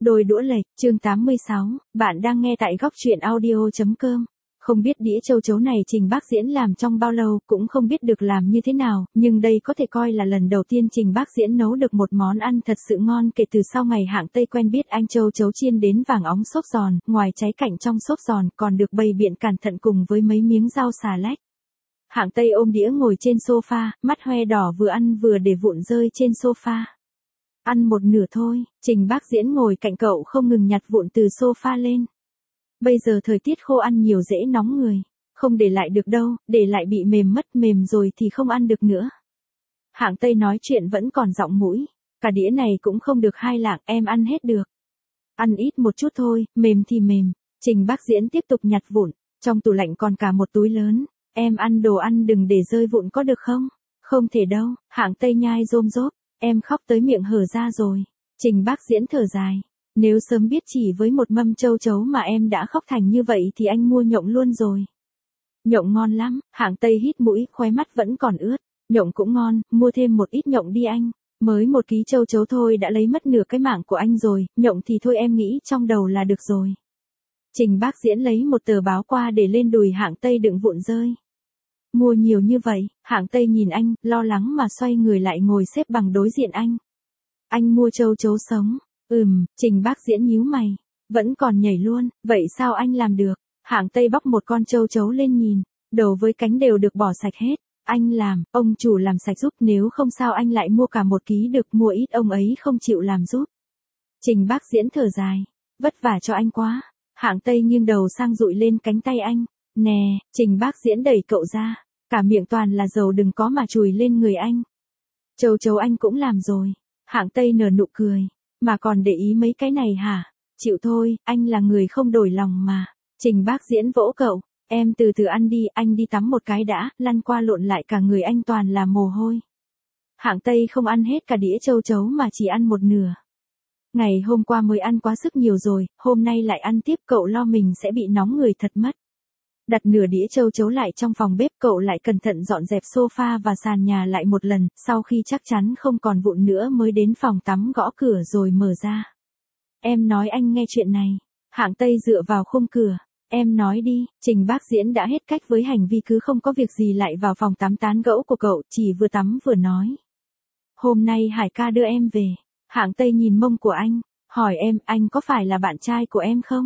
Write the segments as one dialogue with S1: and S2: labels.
S1: Đôi đũa lệch, chương 86, bạn đang nghe tại góc truyện audio.com. Không biết đĩa châu chấu này Trình Bác Diễn làm trong bao lâu, cũng không biết được làm như thế nào, nhưng đây có thể coi là lần đầu tiên Trình Bác Diễn nấu được một món ăn thật sự ngon kể từ sau ngày hạng Tây quen biết anh. Châu chấu chiên đến vàng óng xốp giòn, ngoài cháy cạnh trong xốp giòn còn được bày biện cẩn thận cùng với mấy miếng rau xà lách. Hạng Tây ôm đĩa ngồi trên sofa, mắt hoe đỏ vừa ăn vừa để vụn rơi trên sofa. Ăn một nửa thôi, Trình Bác Diễn ngồi cạnh cậu không ngừng nhặt vụn từ sofa lên. Bây giờ thời tiết khô ăn nhiều dễ nóng người, không để lại được đâu, để lại bị mềm mất, mềm rồi thì không ăn được nữa. Hạng Tây nói chuyện vẫn còn giọng mũi, cả đĩa này cũng không được hai lạng, em ăn hết được. Ăn ít một chút thôi, mềm thì mềm. Trình Bác Diễn tiếp tục nhặt vụn, trong tủ lạnh còn cả một túi lớn, em ăn đồ ăn đừng để rơi vụn có được không? Không thể đâu, Hạng Tây nhai rôm rốp. Em khóc tới miệng hở ra rồi. Trình Bác Diễn thở dài. Nếu sớm biết chỉ với một mâm châu chấu mà em đã khóc thành như vậy thì anh mua nhộng luôn rồi. Nhộng ngon lắm, Hạng Tây hít mũi, khóe mắt vẫn còn ướt. Nhộng cũng ngon, mua thêm một ít nhộng đi anh. Mới 1 ký châu chấu thôi đã lấy mất nửa cái mạng của anh rồi, nhộng thì thôi em nghĩ trong đầu là được rồi. Trình Bác Diễn lấy một tờ báo qua để lên đùi Hạng Tây đựng vụn rơi. Mua nhiều như vậy, Hạng Tây nhìn anh, lo lắng mà xoay người lại ngồi xếp bằng đối diện anh. Anh mua châu chấu sống. Trình Bác Diễn nhíu mày. Vẫn còn nhảy luôn, vậy sao anh làm được? Hạng Tây bóc một con châu chấu lên nhìn. Đầu với cánh đều được bỏ sạch hết. Anh làm, ông chủ làm sạch giúp, nếu không sao anh lại mua cả 1 ký được, mua ít ông ấy không chịu làm giúp. Trình Bác Diễn thở dài. Vất vả cho anh quá. Hạng Tây nghiêng đầu sang dụi lên cánh tay anh. Nè, Trình Bác Diễn đẩy cậu ra. Cả miệng toàn là dầu đừng có mà chùi lên người anh. Châu chấu anh cũng làm rồi. Hạng Tây nở nụ cười. Mà còn để ý mấy cái này hả? Chịu thôi, anh là người không đổi lòng mà. Trình Bác Diễn vỗ cậu. Em từ từ ăn đi, anh đi tắm một cái đã, lăn qua lộn lại cả người anh toàn là mồ hôi. Hạng Tây không ăn hết cả đĩa châu chấu mà chỉ ăn một nửa. Ngày hôm qua mới ăn quá sức nhiều rồi, hôm nay lại ăn tiếp, cậu lo mình sẽ bị nóng người thật mất. Đặt nửa đĩa châu chấu lại trong phòng bếp, cậu lại cẩn thận dọn dẹp sofa và sàn nhà lại một lần, sau khi chắc chắn không còn vụn nữa mới đến phòng tắm gõ cửa rồi mở ra. Em nói anh nghe chuyện này. Hạng Tây dựa vào khung cửa. Em nói đi. Trình Bác Diễn đã hết cách với hành vi cứ không có việc gì lại vào phòng tắm tán gẫu của cậu, chỉ vừa tắm vừa nói. Hôm nay Hải ca đưa em về. Hạng Tây nhìn mông của anh, hỏi em, anh có phải là bạn trai của em không?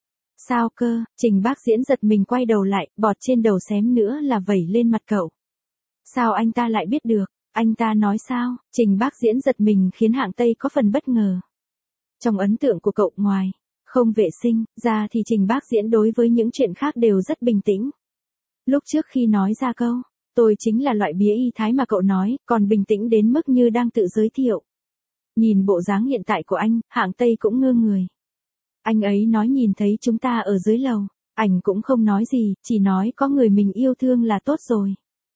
S1: Sao cơ? Trình Bác Diễn giật mình quay đầu lại, bọt trên đầu xém nữa là vẩy lên mặt cậu. Sao anh ta lại biết được? Anh ta nói sao? Trình Bác Diễn giật mình khiến Hạng Tây có phần bất ngờ. Trong ấn tượng của cậu, ngoài không vệ sinh ra thì Trình Bác Diễn đối với những chuyện khác đều rất bình tĩnh. Lúc trước khi nói ra câu, tôi chính là loại bía y thái mà cậu nói, còn bình tĩnh đến mức như đang tự giới thiệu. Nhìn bộ dáng hiện tại của anh, Hạng Tây cũng ngơ người. Anh ấy nói nhìn thấy chúng ta ở dưới lầu, ảnh cũng không nói gì, chỉ nói có người mình yêu thương là tốt rồi.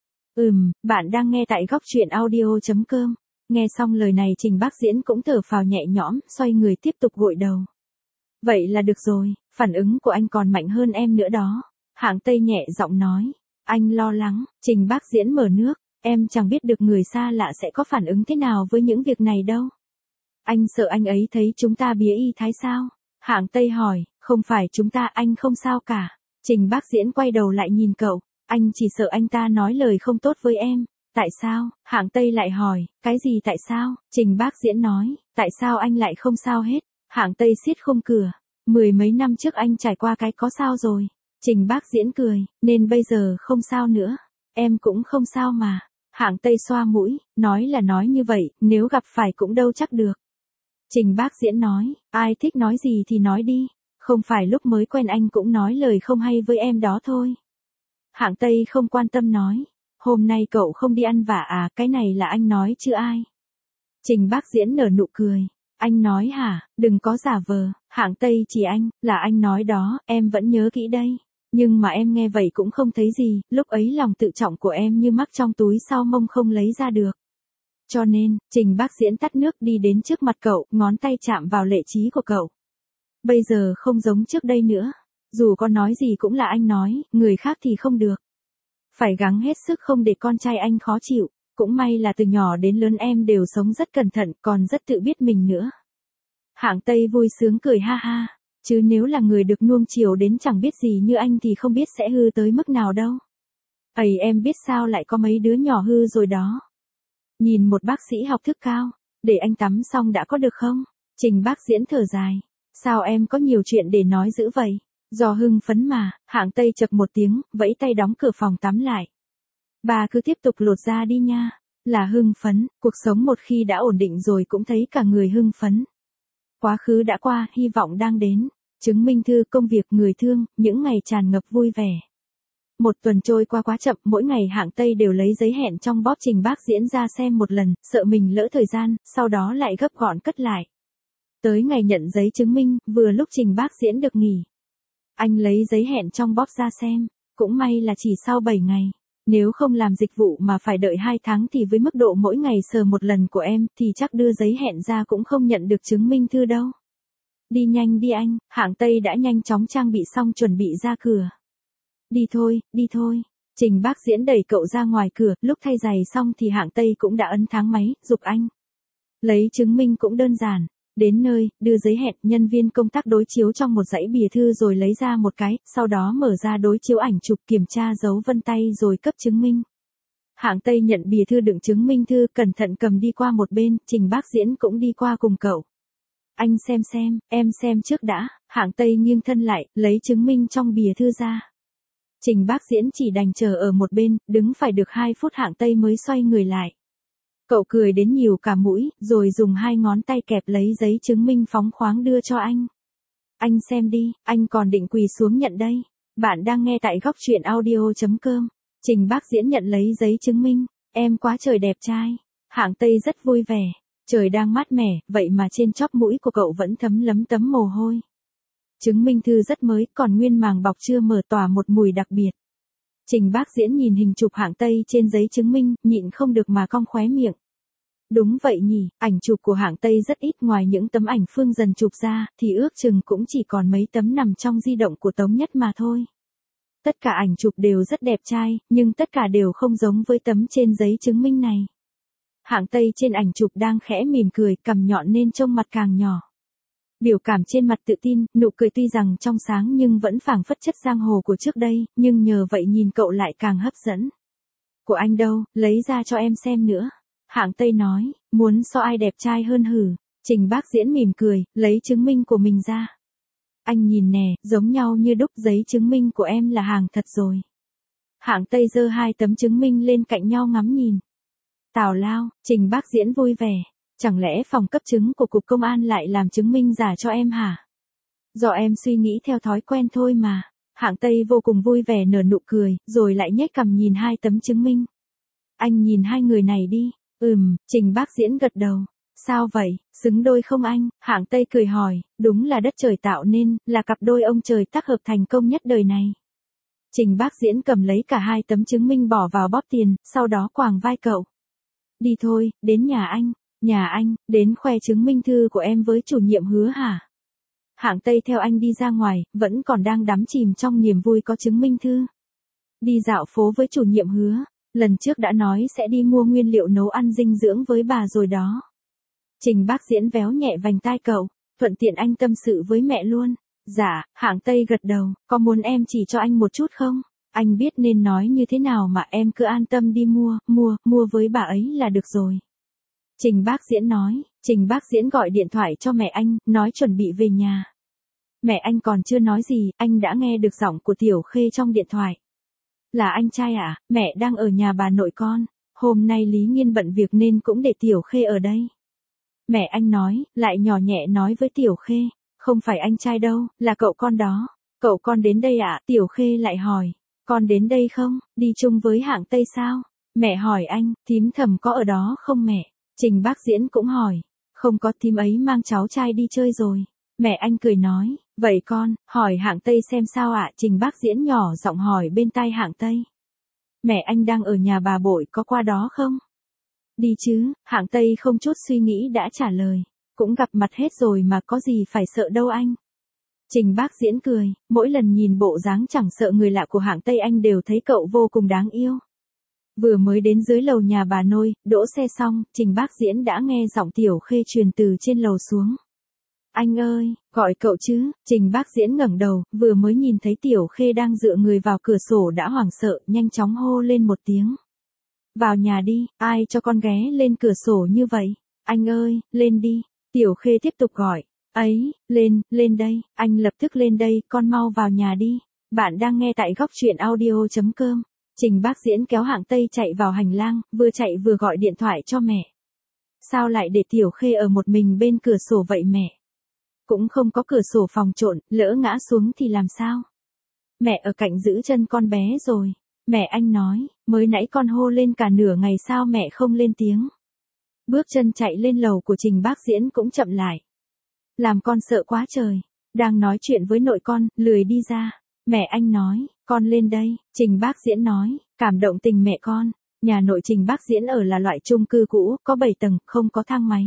S1: Bạn đang nghe tại góc truyện audio.com. Nghe xong lời này Trình Bác Diễn cũng thở phào nhẹ nhõm, xoay người tiếp tục gội đầu. Vậy là được rồi, phản ứng của anh còn mạnh hơn em nữa đó. Hạng Tây nhẹ giọng nói. Anh lo lắng. Trình Bác Diễn mở nước. Em chẳng biết được người xa lạ sẽ có phản ứng thế nào với những việc này đâu. Anh sợ anh ấy thấy chúng ta bía y thái sao? Hạng Tây hỏi. Không phải chúng ta, anh không sao cả. Trình Bác Diễn quay đầu lại nhìn cậu. Anh chỉ sợ anh ta nói lời không tốt với em. Tại sao? Hạng Tây lại hỏi. Cái gì tại sao? Trình Bác Diễn nói. Tại sao anh lại không sao hết? Hạng Tây siết khung cửa. 10 mấy năm trước anh trải qua cái có sao rồi. Trình Bác Diễn cười. Nên bây giờ không sao nữa. Em cũng không sao mà. Hạng Tây xoa mũi. Nói là nói như vậy, nếu gặp phải cũng đâu chắc được. Trình Bác Diễn nói. Ai thích nói gì thì nói đi. Không phải lúc mới quen anh cũng nói lời không hay với em đó thôi. Hạng Tây không quan tâm nói. Hôm nay cậu không đi ăn vạ à, cái này là anh nói chứ ai. Trình Bác Diễn nở nụ cười. Anh nói hả, đừng có giả vờ. Hạng Tây chỉ anh, là anh nói đó, em vẫn nhớ kỹ đây. Nhưng mà em nghe vậy cũng không thấy gì, lúc ấy lòng tự trọng của em như mắc trong túi sau mông không lấy ra được. Cho nên, Trình Bác Diễn tắt nước đi đến trước mặt cậu, ngón tay chạm vào lệ trí của cậu. Bây giờ không giống trước đây nữa. Dù có nói gì cũng là anh nói, người khác thì không được. Phải gắng hết sức không để con trai anh khó chịu. Cũng may là từ nhỏ đến lớn em đều sống rất cẩn thận, còn rất tự biết mình nữa. Hạng Tây vui sướng cười ha ha. Chứ nếu là người được nuông chiều đến chẳng biết gì như anh thì không biết sẽ hư tới mức nào đâu. Ầy em biết sao lại có mấy đứa nhỏ hư rồi đó. Nhìn một bác sĩ học thức cao, để anh tắm xong đã có được không? Trình Bác Diễn thở dài. Sao em có nhiều chuyện để nói dữ vậy? Do hưng phấn mà, Hạng Tây chậc một tiếng, vẫy tay đóng cửa phòng tắm lại. Bà cứ tiếp tục lột da đi nha. Là hưng phấn, cuộc sống một khi đã ổn định rồi cũng thấy cả người hưng phấn. Quá khứ đã qua, hy vọng đang đến. Chứng minh thư, công việc, người thương, những ngày tràn ngập vui vẻ. Một tuần trôi qua quá chậm, mỗi ngày Hạng Tây đều lấy giấy hẹn trong bóp Trình Bác Diễn ra xem một lần, sợ mình lỡ thời gian, sau đó lại gấp gọn cất lại. Tới ngày nhận giấy chứng minh, vừa lúc Trình Bác Diễn được nghỉ. Anh lấy giấy hẹn trong bóp ra xem, cũng may là chỉ sau 7 ngày. Nếu không làm dịch vụ mà phải đợi 2 tháng thì với mức độ mỗi ngày sờ một lần của em thì chắc đưa giấy hẹn ra cũng không nhận được chứng minh thư đâu. Đi nhanh đi anh, Hạng Tây đã nhanh chóng trang bị xong chuẩn bị ra cửa. Đi thôi, đi thôi. Trình Bác Diễn đẩy cậu ra ngoài cửa, lúc thay giày xong thì Hạng Tây cũng đã ấn thang máy, giục anh. Lấy chứng minh cũng đơn giản. Đến nơi, đưa giấy hẹn, nhân viên công tác đối chiếu trong một dãy bìa thư rồi lấy ra một cái, sau đó mở ra đối chiếu ảnh chụp kiểm tra dấu vân tay rồi cấp chứng minh. Hạng Tây nhận bìa thư đựng chứng minh thư, cẩn thận cầm đi qua một bên, Trình Bác Diễn cũng đi qua cùng cậu. Anh xem, em xem trước đã. Hạng Tây nghiêng thân lại, lấy chứng minh trong bìa thư ra. Trình Bác Diễn chỉ đành chờ ở một bên, đứng phải được 2 phút Hạng Tây mới xoay người lại. Cậu cười đến nhiều cả mũi, rồi dùng 2 ngón tay kẹp lấy giấy chứng minh phóng khoáng đưa cho anh. Anh xem đi, anh còn định quỳ xuống nhận đây. Bạn đang nghe tại Góc Truyện Audio.com. Trình Bác Diễn nhận lấy giấy chứng minh. Em quá trời đẹp trai. Hạng Tây rất vui vẻ. Trời đang mát mẻ, vậy mà trên chóp mũi của cậu vẫn thấm lấm tấm mồ hôi. Chứng minh thư rất mới, còn nguyên màng bọc chưa mở, tỏa một mùi đặc biệt. Trình Bác Diễn nhìn hình chụp Hạng Tây trên giấy chứng minh, nhịn không được mà cong khóe miệng. Đúng vậy nhỉ, ảnh chụp của Hạng Tây rất ít, ngoài những tấm ảnh Phương Dần chụp ra, thì ước chừng cũng chỉ còn mấy tấm nằm trong di động của Tống Nhất mà thôi. Tất cả ảnh chụp đều rất đẹp trai, nhưng tất cả đều không giống với tấm trên giấy chứng minh này. Hạng Tây trên ảnh chụp đang khẽ mỉm cười, cằm nhọn nên trông mặt càng nhỏ. Biểu cảm trên mặt tự tin, nụ cười tuy rằng trong sáng nhưng vẫn phảng phất chất giang hồ của trước đây, nhưng nhờ vậy nhìn cậu lại càng hấp dẫn. Của anh đâu, lấy ra cho em xem nữa. Hạng Tây nói, muốn so ai đẹp trai hơn hử. Trình Bác Diễn mỉm cười, lấy chứng minh của mình ra. Anh nhìn nè, giống nhau như đúc, giấy chứng minh của em là hàng thật rồi. Hạng Tây giơ 2 tấm chứng minh lên cạnh nhau ngắm nhìn. Tào lao, Trình Bác Diễn vui vẻ. Chẳng lẽ phòng cấp chứng của Cục Công an lại làm chứng minh giả cho em hả? Do em suy nghĩ theo thói quen thôi mà. Hạng Tây vô cùng vui vẻ nở nụ cười, rồi lại nhếch cằm nhìn 2 tấm chứng minh. Anh nhìn 2 người này đi. Trình Bác Diễn gật đầu. Sao vậy, xứng đôi không anh? Hạng Tây cười hỏi, đúng là đất trời tạo nên, là cặp đôi ông trời tác hợp thành công nhất đời này. Trình Bác Diễn cầm lấy cả 2 tấm chứng minh bỏ vào bóp tiền, sau đó quàng vai cậu. Đi thôi, đến nhà anh. Nhà anh, đến khoe chứng minh thư của em với chủ nhiệm Hứa hả? Hạng Tây theo anh đi ra ngoài, vẫn còn đang đắm chìm trong niềm vui có chứng minh thư. Đi dạo phố với chủ nhiệm Hứa, lần trước đã nói sẽ đi mua nguyên liệu nấu ăn dinh dưỡng với bà rồi đó. Trình Bác Diễn véo nhẹ vành tai cậu, thuận tiện anh tâm sự với mẹ luôn. Dạ, Hạng Tây gật đầu, có muốn em chỉ cho anh một chút không? Anh biết nên nói như thế nào mà, em cứ an tâm đi mua với bà ấy là được rồi. Trình Bác Diễn nói, Trình Bác Diễn gọi điện thoại cho mẹ anh, nói chuẩn bị về nhà. Mẹ anh còn chưa nói gì, anh đã nghe được giọng của Tiểu Khê trong điện thoại. Là anh trai à, mẹ đang ở nhà bà nội con, hôm nay Lý Nghiên bận việc nên cũng để Tiểu Khê ở đây. Mẹ anh nói, lại nhỏ nhẹ nói với Tiểu Khê, không phải anh trai đâu, là cậu con đó. Cậu con đến đây ạ? Tiểu Khê lại hỏi, con đến đây không, đi chung với Hạng Tây sao? Mẹ hỏi anh, thím Thẩm có ở đó không mẹ? Trình Bác Diễn cũng hỏi, không có, thím ấy mang cháu trai đi chơi rồi. Mẹ anh cười nói, vậy con, hỏi Hạng Tây xem sao ạ? Trình Bác Diễn nhỏ giọng hỏi bên tai Hạng Tây. Mẹ anh đang ở nhà bà Bội, có qua đó không? Đi chứ, Hạng Tây không chút suy nghĩ đã trả lời. Cũng gặp mặt hết rồi mà, có gì phải sợ đâu anh. Trình Bác Diễn cười, mỗi lần nhìn bộ dáng chẳng sợ người lạ của Hạng Tây anh đều thấy cậu vô cùng đáng yêu. Vừa mới đến dưới lầu nhà bà Nôi, đỗ xe xong, Trình Bác Diễn đã nghe giọng Tiểu Khê truyền từ trên lầu xuống. Anh ơi, gọi cậu chứ, Trình Bác Diễn ngẩng đầu, vừa mới nhìn thấy Tiểu Khê đang dựa người vào cửa sổ đã hoảng sợ, nhanh chóng hô lên một tiếng. Vào nhà đi, ai cho con ghé lên cửa sổ như vậy? Anh ơi, lên đi. Tiểu Khê tiếp tục gọi. Ấy, lên đây, anh lập tức lên đây, con mau vào nhà đi. Bạn đang nghe tại góc truyện audio.com. Trình Bác Diễn kéo Hạng Tây chạy vào hành lang, vừa chạy vừa gọi điện thoại cho mẹ. Sao lại để Tiểu Khê ở một mình bên cửa sổ vậy mẹ? Cũng không có cửa sổ phòng trộn, lỡ ngã xuống thì làm sao? Mẹ ở cạnh giữ chân con bé rồi. Mẹ anh nói, mới nãy con hô lên cả nửa ngày sao mẹ không lên tiếng. Bước chân chạy lên lầu của Trình Bác Diễn cũng chậm lại. Làm con sợ quá trời. Đang nói chuyện với nội con, lười đi ra. Mẹ anh nói, con lên đây. Trình Bác Diễn nói, cảm động tình mẹ con. Nhà nội Trình Bác Diễn ở là loại chung cư cũ, có 7 tầng, không có thang máy.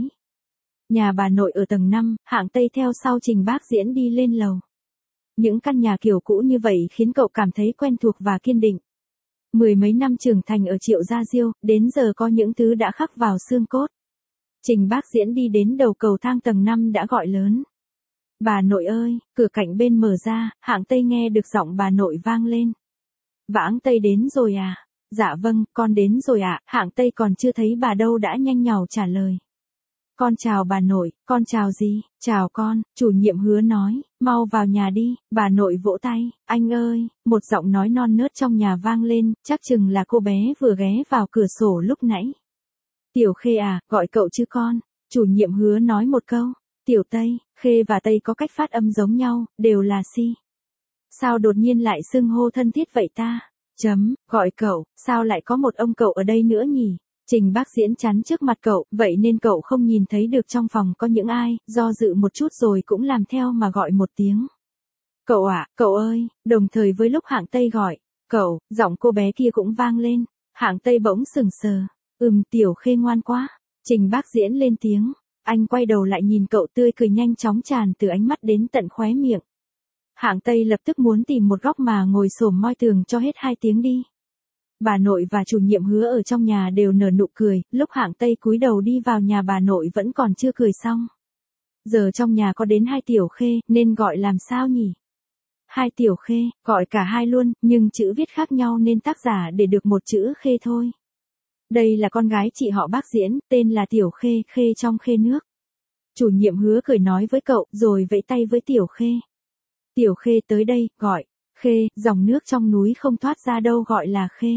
S1: Nhà bà nội ở tầng 5, Hạng Tây theo sau Trình Bác Diễn đi lên lầu. Những căn nhà kiểu cũ như vậy khiến cậu cảm thấy quen thuộc và kiên định. Mười mấy năm trưởng thành ở Triệu Gia Diêu, đến giờ có những thứ đã khắc vào xương cốt. Trình Bác Diễn đi đến đầu cầu thang tầng 5 đã gọi lớn. Bà nội ơi, cửa cạnh bên mở ra, Hạng Tây nghe được giọng bà nội vang lên. Vãng Tây đến rồi à? Dạ vâng, con đến rồi ạ. Hạng Tây còn chưa thấy bà đâu đã nhanh nhảu trả lời. Con chào bà nội, con chào gì? Chào con, chủ nhiệm Hứa nói, mau vào nhà đi. Bà nội vỗ tay, anh ơi, một giọng nói non nớt trong nhà vang lên, chắc chừng là cô bé vừa ghé vào cửa sổ lúc nãy. Tiểu Khê à, gọi cậu chứ con. Chủ nhiệm Hứa nói một câu. Tiểu Tây, Khê và Tây có cách phát âm giống nhau, đều là si. Sao đột nhiên lại xưng hô thân thiết vậy ta? Gọi cậu, sao lại có một ông cậu ở đây nữa nhỉ? Trình Bác Diễn chắn trước mặt cậu, vậy nên cậu không nhìn thấy được trong phòng có những ai, do dự một chút rồi cũng làm theo mà gọi một tiếng. Cậu à, cậu ơi, đồng thời với lúc Hạng Tây gọi, cậu, giọng cô bé kia cũng vang lên. Hạng Tây bỗng sừng sờ. Tiểu Khê ngoan quá. Trình Bác Diễn lên tiếng. Anh quay đầu lại nhìn cậu, tươi cười nhanh chóng tràn từ ánh mắt đến tận khóe miệng. Hạng Tây lập tức muốn tìm một góc mà ngồi xổm moi tường cho hết 2 tiếng đi. Bà nội và chủ nhiệm Hứa ở trong nhà đều nở nụ cười, lúc Hạng Tây cúi đầu đi vào nhà bà nội vẫn còn chưa cười xong. Giờ trong nhà có đến 2 Tiểu Khê, nên gọi làm sao nhỉ? 2 Tiểu Khê, gọi cả hai luôn, nhưng chữ viết khác nhau nên tác giả để được một chữ Khê thôi. Đây là con gái chị họ Bác Diễn, tên là Tiểu Khê, Khê trong khê nước. Chủ nhiệm Hứa cười nói với cậu, rồi vẫy tay với Tiểu Khê. Tiểu Khê tới đây, gọi. Khê, dòng nước trong núi không thoát ra đâu gọi là Khê.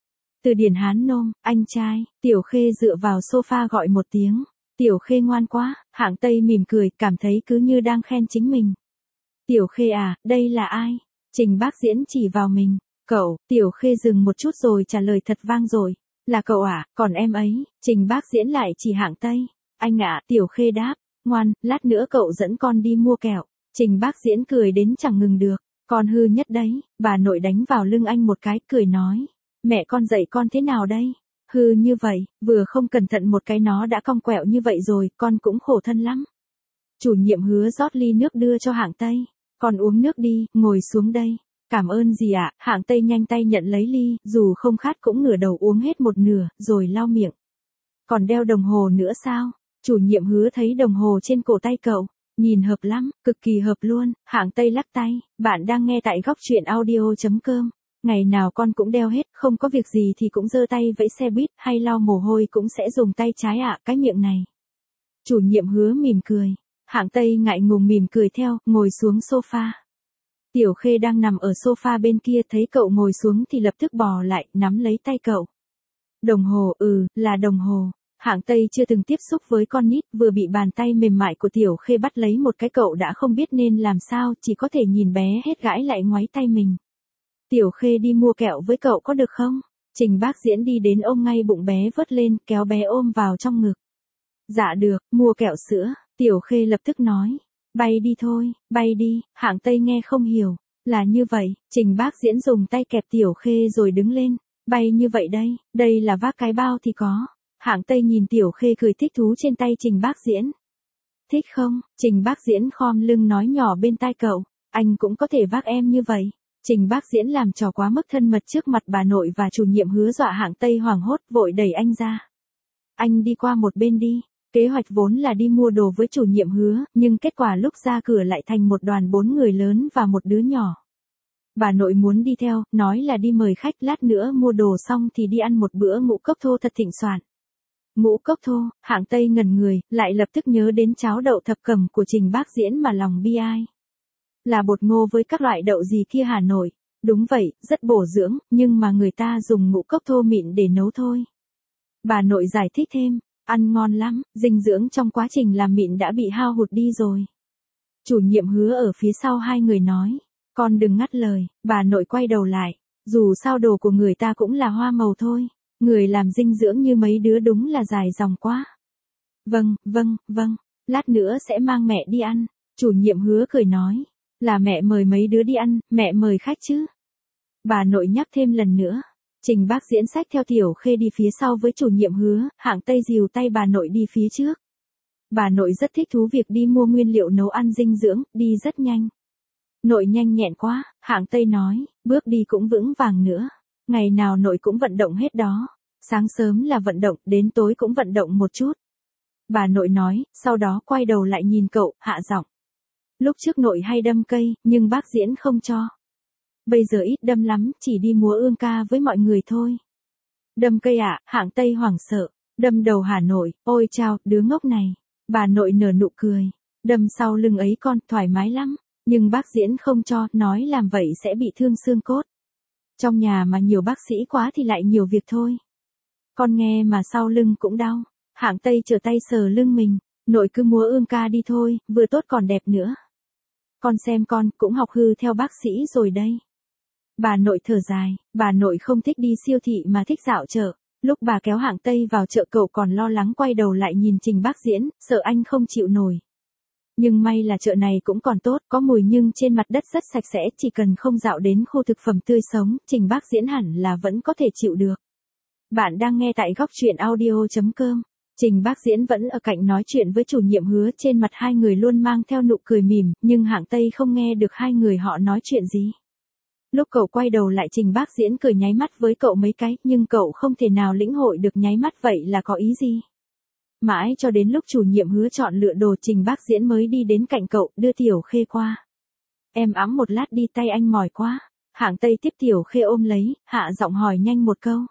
S1: Từ điển Hán Nôm, anh trai. Tiểu Khê dựa vào sofa gọi một tiếng. Tiểu Khê ngoan quá. Hạng Tây mỉm cười, cảm thấy cứ như đang khen chính mình. Tiểu Khê à, đây là ai? Trình Bác Diễn chỉ vào mình. Cậu. Tiểu Khê dừng một chút rồi trả lời thật vang rồi. Là cậu à, còn em ấy. Trình Bác Diễn lại chỉ Hạng Tây. Anh ạ, Tiểu Khê đáp. Ngoan, lát nữa cậu dẫn con đi mua kẹo. Trình Bác Diễn cười đến chẳng ngừng được. Con hư nhất đấy. Bà nội đánh vào lưng anh một cái, cười nói. Mẹ con dạy con thế nào đây? Hư như vậy, vừa không cẩn thận một cái nó đã cong quẹo như vậy rồi, con cũng khổ thân lắm. Chủ nhiệm Hứa rót ly nước đưa cho Hạng Tây. Con uống nước đi, ngồi xuống đây. Cảm ơn gì ạ? Hạng Tây nhanh tay nhận lấy ly, dù không khát cũng ngửa đầu uống hết một nửa, rồi lau miệng. Còn đeo đồng hồ nữa sao? Chủ nhiệm Hứa thấy đồng hồ trên cổ tay cậu. Nhìn hợp lắm, cực kỳ hợp luôn. Hạng Tây lắc tay. Bạn đang nghe tại góc truyện audio.com. Ngày nào con cũng đeo hết, không có việc gì thì cũng giơ tay vẫy xe buýt, hay lau mồ hôi cũng sẽ dùng tay trái ạ, cái miệng này. Chủ nhiệm Hứa mỉm cười. Hạng Tây ngại ngùng mỉm cười theo, ngồi xuống sofa. Tiểu Khê đang nằm ở sofa bên kia thấy cậu ngồi xuống thì lập tức bò lại, nắm lấy tay cậu. Đồng hồ, là đồng hồ. Hạng Tây chưa từng tiếp xúc với con nít, vừa bị bàn tay mềm mại của Tiểu Khê bắt lấy một cái cậu đã không biết nên làm sao, chỉ có thể nhìn bé hết gãi lại ngoáy tay mình. Tiểu Khê đi mua kẹo với cậu có được không? Trình Bác Diễn đi đến ôm ngay bụng bé vớt lên, kéo bé ôm vào trong ngực. Dạ được, mua kẹo sữa. Tiểu Khê lập tức nói. Bay đi thôi, bay đi. Hạng Tây nghe không hiểu. Là như vậy, Trình Bác Diễn dùng tay kẹp Tiểu Khê rồi đứng lên. Bay như vậy đây là vác cái bao thì có. Hạng Tây nhìn Tiểu Khê cười thích thú trên tay Trình Bác Diễn. Thích không? Trình Bác Diễn khom lưng nói nhỏ bên tai cậu. Anh cũng có thể vác em như vậy. Trình Bác Diễn làm trò quá mức thân mật trước mặt bà nội và chủ nhiệm Hứa dọa Hạng Tây hoảng hốt vội đẩy anh ra. Anh đi qua một bên đi. Kế hoạch vốn là đi mua đồ với chủ nhiệm Hứa, nhưng kết quả lúc ra cửa lại thành một đoàn 4 người lớn và một đứa nhỏ. Bà nội muốn đi theo, nói là đi mời khách, lát nữa mua đồ xong thì đi ăn một bữa ngũ cốc thô thật thịnh soạn. Ngũ cốc thô, Hạng Tây ngẩn người, lại lập tức nhớ đến cháo đậu thập cẩm của Trình Bác Diễn mà lòng bi ai. Là bột ngô với các loại đậu gì kia Hà Nội. Đúng vậy, rất bổ dưỡng, nhưng mà người ta dùng ngũ cốc thô mịn để nấu thôi. Bà nội giải thích thêm, ăn ngon lắm, dinh dưỡng trong quá trình làm mịn đã bị hao hụt đi rồi. Chủ nhiệm Hứa ở phía sau hai người nói, con đừng ngắt lời, bà nội quay đầu lại, dù sao đồ của người ta cũng là hoa màu thôi, người làm dinh dưỡng như mấy đứa đúng là dài dòng quá. Vâng, lát nữa sẽ mang mẹ đi ăn, chủ nhiệm Hứa cười nói, là mẹ mời mấy đứa đi ăn, mẹ mời khách chứ. Bà nội nhắc thêm lần nữa. Trình Bác Diễn xách theo Tiểu Khê đi phía sau với chủ nhiệm Hứa, Hạng Tây dìu tay bà nội đi phía trước. Bà nội rất thích thú việc đi mua nguyên liệu nấu ăn dinh dưỡng, đi rất nhanh. Nội nhanh nhẹn quá, Hạng Tây nói, bước đi cũng vững vàng nữa. Ngày nào nội cũng vận động hết đó. Sáng sớm là vận động, đến tối cũng vận động một chút. Bà nội nói, sau đó quay đầu lại nhìn cậu, hạ giọng. Lúc trước nội hay đâm cây, nhưng Bác Diễn không cho. Bây giờ ít đâm lắm, chỉ đi múa ương ca với mọi người thôi. Đâm cây ạ, Hạng Tây hoảng sợ. Đâm đầu Hà Nội, ôi chao, đứa ngốc này. Bà nội nở nụ cười. Đâm sau lưng ấy con, thoải mái lắm. Nhưng Bác Diễn không cho, nói làm vậy sẽ bị thương xương cốt. Trong nhà mà nhiều bác sĩ quá thì lại nhiều việc thôi. Con nghe mà sau lưng cũng đau. Hạng Tây trở tay sờ lưng mình. Nội cứ múa ương ca đi thôi, vừa tốt còn đẹp nữa. Con xem con cũng học hư theo bác sĩ rồi đây. Bà nội thở dài, bà nội không thích đi siêu thị mà thích dạo chợ. Lúc bà kéo Hạng Tây vào chợ cậu còn lo lắng quay đầu lại nhìn Trình Bác Diễn, sợ anh không chịu nổi. Nhưng may là chợ này cũng còn tốt, có mùi nhưng trên mặt đất rất sạch sẽ, chỉ cần không dạo đến khu thực phẩm tươi sống, Trình Bác Diễn hẳn là vẫn có thể chịu được. Bạn đang nghe tại góc truyện audio.com. Trình Bác Diễn vẫn ở cạnh nói chuyện với chủ nhiệm Hứa, trên mặt hai người luôn mang theo nụ cười mỉm, nhưng Hạng Tây không nghe được hai người họ nói chuyện gì. Lúc cậu quay đầu lại Trình Bác Diễn cười nháy mắt với cậu mấy cái, nhưng cậu không thể nào lĩnh hội được nháy mắt vậy là có ý gì. Mãi cho đến lúc chủ nhiệm Hứa chọn lựa đồ Trình Bác Diễn mới đi đến cạnh cậu, đưa Tiểu Khê qua. Em ẵm một lát đi, tay anh mỏi quá. Hạng Tây tiếp Tiểu Khê ôm lấy, hạ giọng hỏi nhanh một câu.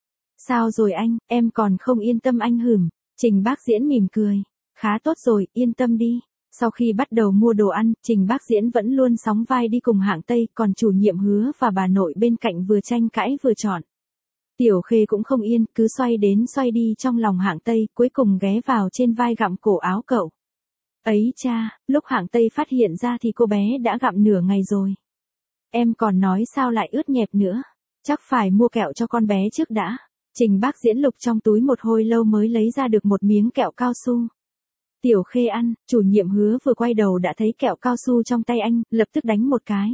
S1: Sao rồi anh, em còn không yên tâm anh hửm. Trình Bác Diễn mỉm cười. Khá tốt rồi, yên tâm đi. Sau khi bắt đầu mua đồ ăn, Trình Bác Diễn vẫn luôn sóng vai đi cùng Hạng Tây, còn chủ nhiệm Hứa và bà nội bên cạnh vừa tranh cãi vừa chọn. Tiểu Khê cũng không yên, cứ xoay đến xoay đi trong lòng Hạng Tây, cuối cùng ghé vào trên vai gặm cổ áo cậu. Ấy cha, lúc Hạng Tây phát hiện ra thì cô bé đã gặm nửa ngày rồi. Em còn nói sao lại ướt nhẹp nữa, chắc phải mua kẹo cho con bé trước đã. Trình Bác Diễn lục trong túi một hồi lâu mới lấy ra được một miếng kẹo cao su. Tiểu Khê ăn, chủ nhiệm Hứa vừa quay đầu đã thấy kẹo cao su trong tay anh, lập tức đánh một cái.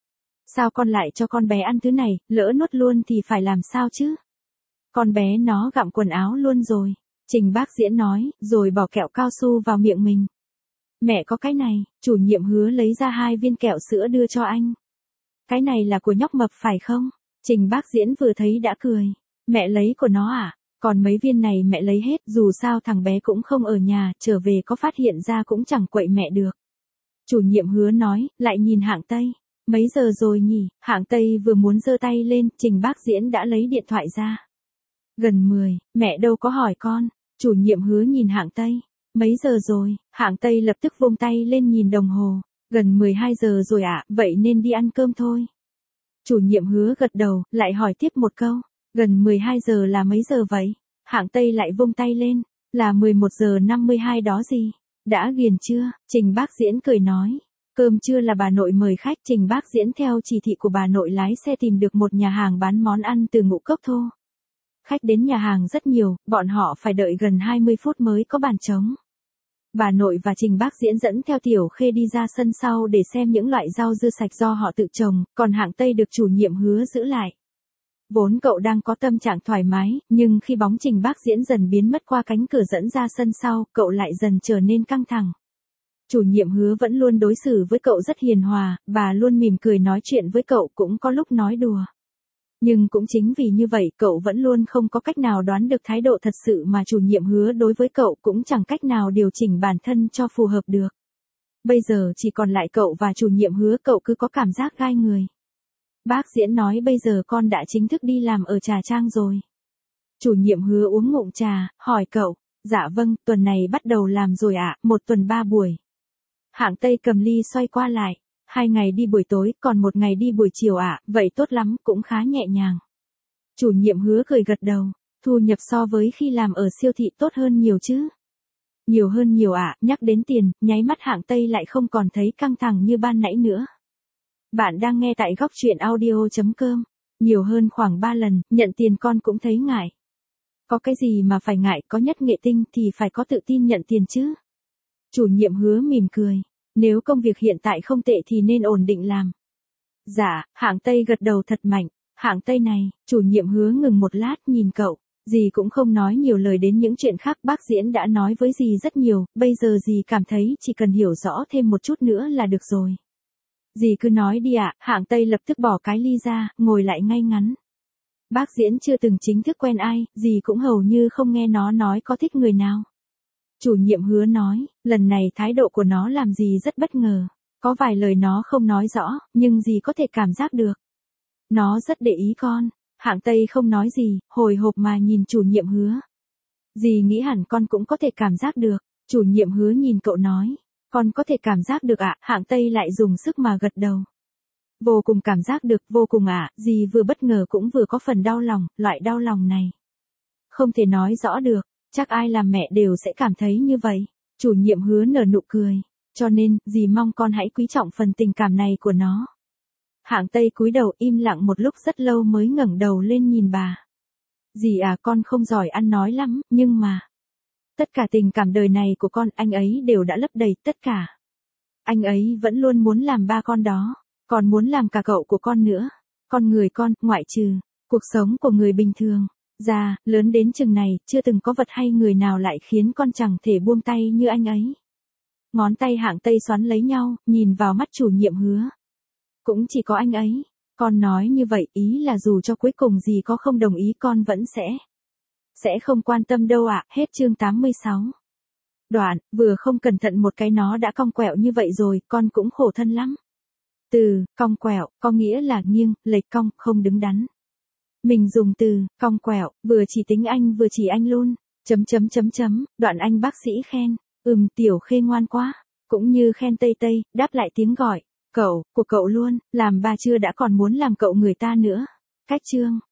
S1: Sao con lại cho con bé ăn thứ này, lỡ nuốt luôn thì phải làm sao chứ? Con bé nó gặm quần áo luôn rồi. Trình Bác Diễn nói, rồi bỏ kẹo cao su vào miệng mình. Mẹ có cái này, chủ nhiệm Hứa lấy ra 2 viên kẹo sữa đưa cho anh. Cái này là của nhóc mập phải không? Trình Bác Diễn vừa thấy đã cười. Mẹ lấy của nó à? Còn mấy viên này mẹ lấy hết, dù sao thằng bé cũng không ở nhà, trở về có phát hiện ra cũng chẳng quậy mẹ được. Chủ nhiệm Hứa nói, lại nhìn Hạng Tây. Mấy giờ rồi nhỉ? Hạng Tây vừa muốn giơ tay lên, Trình Bác Diễn đã lấy điện thoại ra. Gần 10, mẹ đâu có hỏi con. Chủ nhiệm Hứa nhìn Hạng Tây. Mấy giờ rồi? Hạng Tây lập tức vung tay lên nhìn đồng hồ. Gần 12 giờ rồi ạ, vậy nên đi ăn cơm thôi. Chủ nhiệm Hứa gật đầu, lại hỏi tiếp một câu. Gần 12 giờ là mấy giờ vậy? Hạng Tây lại vung tay lên. Là 11 giờ 52 đó gì? Đã ghiền chưa? Trình Bác Diễn cười nói. Cơm trưa là bà nội mời khách. Trình Bác Diễn theo chỉ thị của bà nội lái xe tìm được một nhà hàng bán món ăn từ ngũ cốc thô. Khách đến nhà hàng rất nhiều, bọn họ phải đợi gần 20 phút mới có bàn trống. Bà nội và Trình Bác Diễn dẫn theo Tiểu Khê đi ra sân sau để xem những loại rau dưa sạch do họ tự trồng, còn Hạng Tây được chủ nhiệm Hứa giữ lại. Vốn cậu đang có tâm trạng thoải mái, nhưng khi bóng Trình Bác Diễn dần biến mất qua cánh cửa dẫn ra sân sau, cậu lại dần trở nên căng thẳng. Chủ nhiệm Hứa vẫn luôn đối xử với cậu rất hiền hòa, bà luôn mỉm cười nói chuyện với cậu, cũng có lúc nói đùa. Nhưng cũng chính vì như vậy cậu vẫn luôn không có cách nào đoán được thái độ thật sự mà chủ nhiệm Hứa đối với cậu, cũng chẳng cách nào điều chỉnh bản thân cho phù hợp được. Bây giờ chỉ còn lại cậu và chủ nhiệm Hứa, cậu cứ có cảm giác gai người. Bác Diễn nói bây giờ con đã chính thức đi làm ở Trà Trang rồi. Chủ nhiệm Hứa uống ngụm trà, hỏi cậu. Dạ vâng, tuần này bắt đầu làm rồi ạ, 1 tuần 3 buổi. Hạng Tây cầm ly xoay qua lại. 2 ngày đi buổi tối, còn 1 ngày đi buổi chiều ạ, vậy tốt lắm, cũng khá nhẹ nhàng. Chủ nhiệm Hứa cười gật đầu. Thu nhập so với khi làm ở siêu thị tốt hơn nhiều chứ? Nhiều hơn nhiều ạ, nhắc đến tiền, nháy mắt Hạng Tây lại không còn thấy căng thẳng như ban nãy nữa. Bạn đang nghe tại góc truyện audio.com. Nhiều hơn khoảng 3 lần, nhận tiền con cũng thấy ngại. Có cái gì mà phải ngại, có nhất nghệ tinh thì phải có tự tin nhận tiền chứ. Chủ nhiệm Hứa mỉm cười. Nếu công việc hiện tại không tệ thì nên ổn định làm. Dạ, Hạng Tây gật đầu thật mạnh. Hạng Tây này, chủ nhiệm Hứa ngừng một lát nhìn cậu. Dì cũng không nói nhiều lời đến những chuyện khác, bác Diễn đã nói với dì rất nhiều, bây giờ dì cảm thấy chỉ cần hiểu rõ thêm một chút nữa là được rồi. Dì cứ nói đi ạ. Hạng Tây lập tức bỏ cái ly ra, ngồi lại ngay ngắn. Bác Diễn chưa từng chính thức quen ai, dì cũng hầu như không nghe nó nói có thích người nào. Chủ nhiệm Hứa nói, lần này thái độ của nó làm dì rất bất ngờ. Có vài lời nó không nói rõ, nhưng dì có thể cảm giác được. Nó rất để ý con. Hạng Tây không nói gì, hồi hộp mà nhìn chủ nhiệm Hứa. Dì nghĩ hẳn con cũng có thể cảm giác được. Chủ nhiệm Hứa nhìn cậu nói, con có thể cảm giác được ạ. Hạng Tây lại dùng sức mà gật đầu. Vô cùng cảm giác được, vô cùng ạ. Dì vừa bất ngờ cũng vừa có phần đau lòng, loại đau lòng này không thể nói rõ được, chắc ai làm mẹ đều sẽ cảm thấy như vậy. Chủ nhiệm Hứa nở nụ cười, cho nên, dì mong con hãy quý trọng phần tình cảm này của nó. Hạng Tây cúi đầu im lặng một lúc rất lâu mới ngẩng đầu lên nhìn bà. Dì à, con không giỏi ăn nói lắm, nhưng mà tất cả tình cảm đời này của con, anh ấy đều đã lấp đầy tất cả. Anh ấy vẫn luôn muốn làm ba con đó, còn muốn làm cả cậu của con nữa. Con người con, ngoại trừ cuộc sống của người bình thường ra, lớn đến chừng này, chưa từng có vật hay người nào lại khiến con chẳng thể buông tay như anh ấy. Ngón tay Hạng Tây xoắn lấy nhau, nhìn vào mắt chủ nhiệm Hứa. Cũng chỉ có anh ấy. Con nói như vậy, ý là dù cho cuối cùng gì có không đồng ý con vẫn sẽ không quan tâm đâu ạ. Hết chương 86. Đoạn, vừa không cẩn thận một cái nó đã cong quẹo như vậy rồi, con cũng khổ thân lắm. Từ, cong quẹo, có nghĩa là nghiêng, lệch cong, không đứng đắn. Mình dùng từ, cong quẹo, vừa chỉ tính anh vừa chỉ anh luôn. Đoạn anh bác sĩ khen. Tiểu Khê ngoan quá. Cũng như khen Tây Tây, đáp lại tiếng gọi. Cậu, của cậu luôn, làm ba chưa đã còn muốn làm cậu người ta nữa. Cách chương.